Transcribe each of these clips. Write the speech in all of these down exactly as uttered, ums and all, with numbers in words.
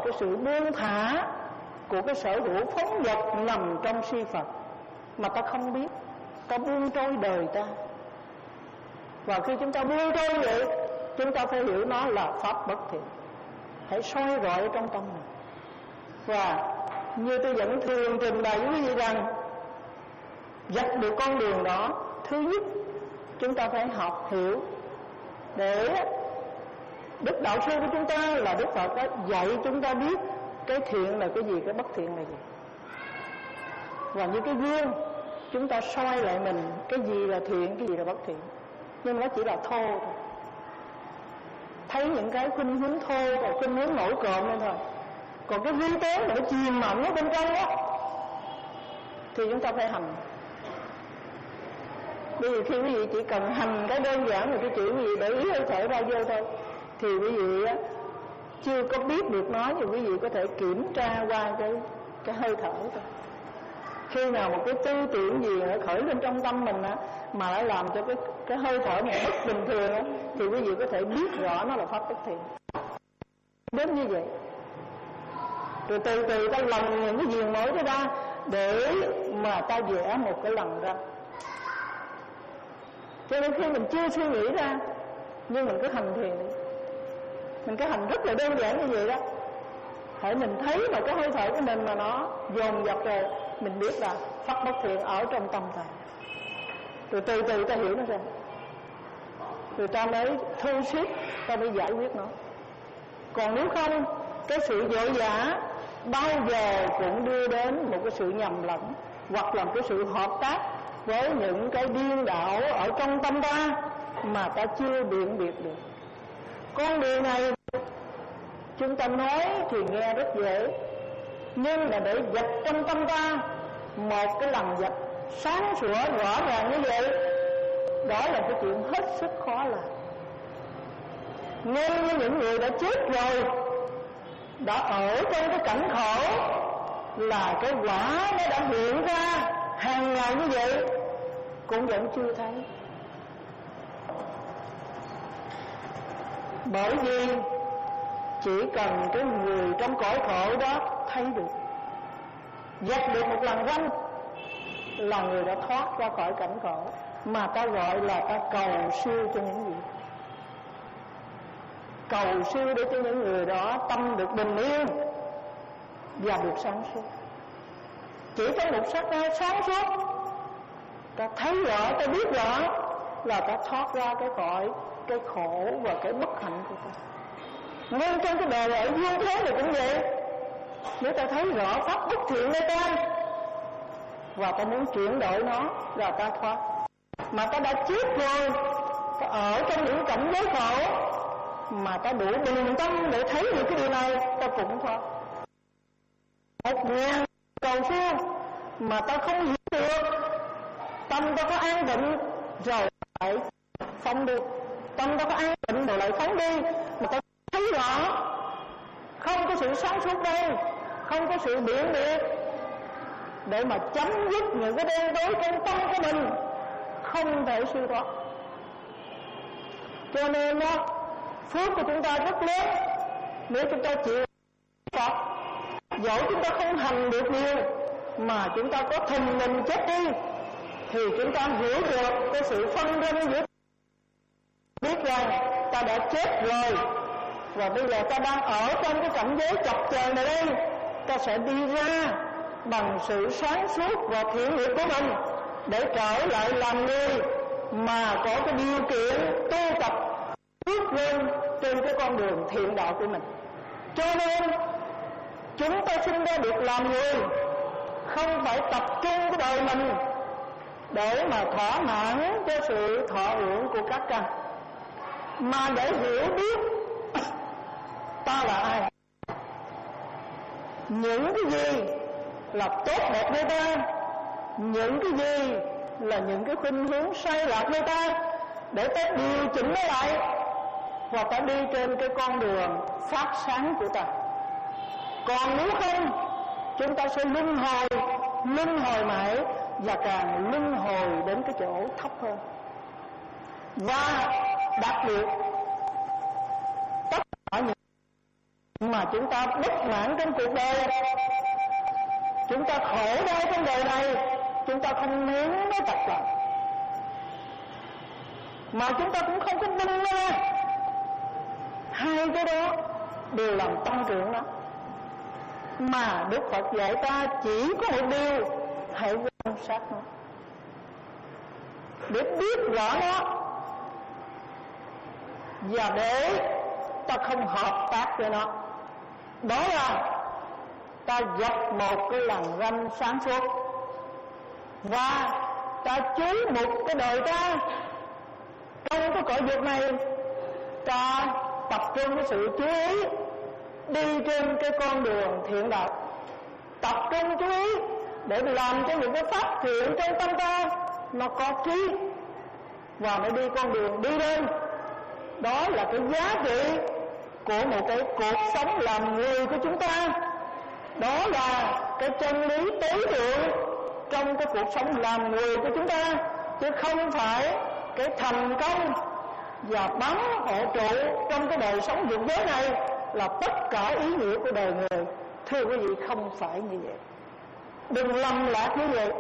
cái sự buông thả của cái sở hữu phóng dật nằm trong si Phật mà ta không biết, ta buông trôi đời ta. Và khi chúng ta buông trôi vậy, chúng ta phải hiểu nó là pháp bất thiện. Hãy soi rọi trong tâm này. Và như tôi vẫn thường trình bày với quý vị rằng, dắt được con đường đó, thứ nhất chúng ta phải học hiểu để Đức Đạo Sư của chúng ta là Đức Phật đó, dạy chúng ta biết cái thiện là cái gì, cái bất thiện là gì. Và như cái gương, chúng ta soi lại mình cái gì là thiện, cái gì là bất thiện. Nhưng nó chỉ là thô thôi. Thấy những cái khuynh hướng thô và khuynh hướng nổi cộm lên thôi. Còn cái vi tế mà nó chìm mặn ở bên trong đó thì chúng ta phải hành. Bởi vì khi quý vị chỉ cần hành cái đơn giản là cái chuyện gì để ý hơi thở ra vô thôi, thì quý vị á, chưa có biết được nó, thì quý vị có thể kiểm tra qua cái cái hơi thở thôi. Khi nào một cái tư tưởng gì nó khởi lên trong tâm mình á, mà lại làm cho cái cái hơi thở một bất bình thường á, thì quý vị có thể biết rõ nó là pháp bất thiện. Đến như vậy, rồi từ từ ta lần những cái viền mối đó ra để mà ta vẽ một cái lần ra. Cho nên khi mình chưa suy nghĩ ra, nhưng mình cứ hành thiền đi, mình cứ hành rất là đơn giản như vậy đó. Hãy mình thấy mà cái hơi thở của mình mà nó dồn dập rồi, mình biết là pháp bất thiện ở trong tâm ta. Rồi từ từ ta hiểu nó ra, rồi ta mới thu xếp, ta mới giải quyết nó. Còn nếu không, cái sự vội vã bao giờ cũng đưa đến một cái sự nhầm lẫn, hoặc là một cái sự hợp tác với những cái điên đạo ở trong tâm ta mà ta chưa biện biệt được. Con đường này chúng ta nói thì nghe rất dễ, nhưng là để dập trong tâm ta một cái lần dập sáng sủa rõ ràng như vậy, đó là cái chuyện hết sức khó làm. Ngay như những người đã chết rồi, đã ở trong cái cảnh khổ, là cái quả nó đã hiện ra hàng ngày như vậy, cũng vẫn chưa thấy. Bởi vì chỉ cần cái người trong cõi khổ đó thấy được, dắt được một lần ranh, là người đã thoát ra khỏi cảnh khổ, mà ta gọi là ta cầu siêu cho những gì. Cầu siêu để cho những người đó tâm được bình yên và được sáng suốt. Chỉ có một sắc ta sáng suốt, ta thấy rõ, ta biết rõ, là ta thoát ra cái cõi cái khổ và cái bất hạnh của ta. Ngay trong cái đời ở dương thế này cũng vậy. Nếu ta thấy rõ pháp bất thiện nơi ta và ta muốn chuyển đổi nó, là ta thoát. Mà ta đã chết rồi, ta ở trong những cảnh giới khổ, mà ta đủ bình tâm để thấy được cái điều này, ta cũng thoát. Một ngàn cầu siêu mà ta không hiểu được, tâm ta có an định rồi lại phóng đi, tâm ta có an định rồi lại phóng đi, mà ta thấy rõ không có sự sáng suốt đây, không có sự biện biệt để mà chấm dứt những cái đen tối trong tâm của mình, không thể siêu thoát. Cho nên đó, phước của chúng ta rất lớn nếu chúng ta chịu Phật. Dẫu chúng ta không hành được nhiều, mà chúng ta có thình mình chết đi, thì chúng ta hiểu được cái sự phân ranh giữa, biết rằng ta đã chết rồi, và bây giờ ta đang ở trong cái cảnh giới chập chờn này đây. Ta sẽ đi ra bằng sự sáng suốt và thiện nghiệp của mình để trở lại làm người mà có cái điều kiện tu tập bước lên trên cái con đường thiện đạo của mình. Cho nên chúng ta sinh ra được làm người, không phải tập trung cái đời mình để mà thỏa mãn cho sự thọ hưởng của các căn, mà để hiểu biết ta là ai, những cái gì là tốt đẹp nơi ta, những cái gì là những cái khuynh hướng sai lạc nơi ta, để ta điều chỉnh nó lại và ta đi trên cái con đường phát sáng của ta. Còn nếu không, chúng ta sẽ luân hồi, luân hồi mãi, và càng luân hồi đến cái chỗ thấp hơn. Và đặc biệt tất cả những mà chúng ta bất mãn trong cuộc đời, chúng ta khổ đau trong đời này, chúng ta không nén nó tập lại, mà chúng ta cũng không có bung ra. Hai cái đó đều làm tăng trưởng đó. Mà Đức Phật dạy ta chỉ có một điều, hãy quan sát nó để biết rõ nó, và để ta không hợp tác với nó. Đó là ta dập một cái lằn ranh sáng suốt, và ta chú mục cái đời ta trong cái cõi việc này. Ta tập trung cái sự chú ý đi trên cái con đường thiện đạo, tập trung chú ý để làm cho những cái pháp thiện trong tâm ta nó có trí, và nó đi con đường đi lên. Đó là cái giá trị của một cái cuộc sống làm người của chúng ta. Đó là cái chân lý tối thượng trong cái cuộc sống làm người của chúng ta, chứ không phải cái thành công và bám hộ trụ trong cái đời sống vượt giới này là tất cả ý nghĩa của đời người. Thưa quý vị, không phải như vậy. Đừng lầm lạc như vậy.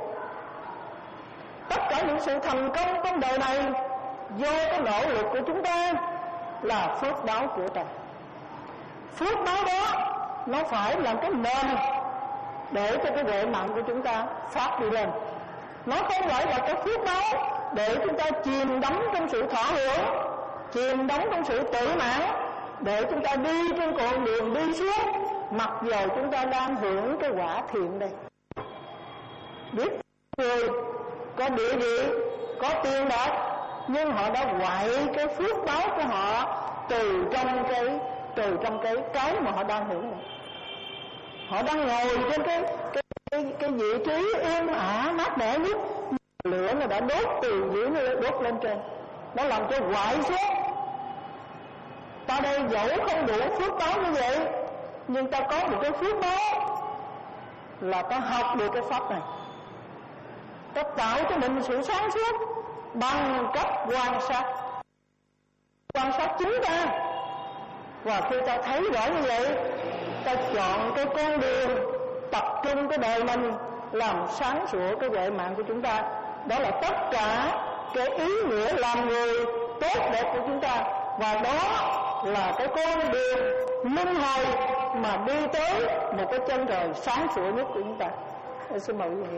Tất cả những sự thành công trong đời này do cái nỗ lực của chúng ta là phước báo của trời. Phước báo đó nó phải làm cái nền để cho cái huệ mạng của chúng ta phát đi lên. Nó không phải là cái phước báo để chúng ta chìm đắm trong sự thỏa hưởng, chìm đắm trong sự tự mãn, để chúng ta đi trên con đường đi xuống, mặc dầu chúng ta đang hưởng cái quả thiện đây. Biết người có địa vị, có tiền bạc, nhưng họ đã quậy cái phước báo của họ từ trong cái từ trong cái cái mà họ đang hưởng này. Họ đang ngồi trên cái cái cái, cái vị trí êm ả mát mẻ nhất, lửa nó đã đốt từ dưới nó đốt lên trên, nó làm cho quậy xuống. Ta đây dẫu không đủ phước báo như vậy, nhưng ta có một cái phước báo là ta học được cái pháp này, ta tạo cho mình sự sáng suốt bằng cách quan sát, quan sát chính ta. Và khi ta thấy rõ như vậy, ta chọn cái con đường tập trung cái đời mình làm sáng sủa cái huệ mạng của chúng ta. Đó là tất cả cái ý nghĩa làm người tốt đẹp của chúng ta, và đó là cái con đường luân hồi mà đi tới một cái chân trời sáng sủa nhất của chúng ta. Tôi xin mời quý vị.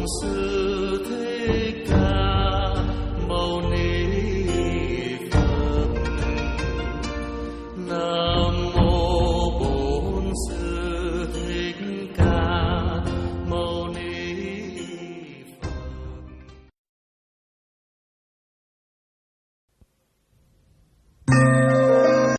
xưa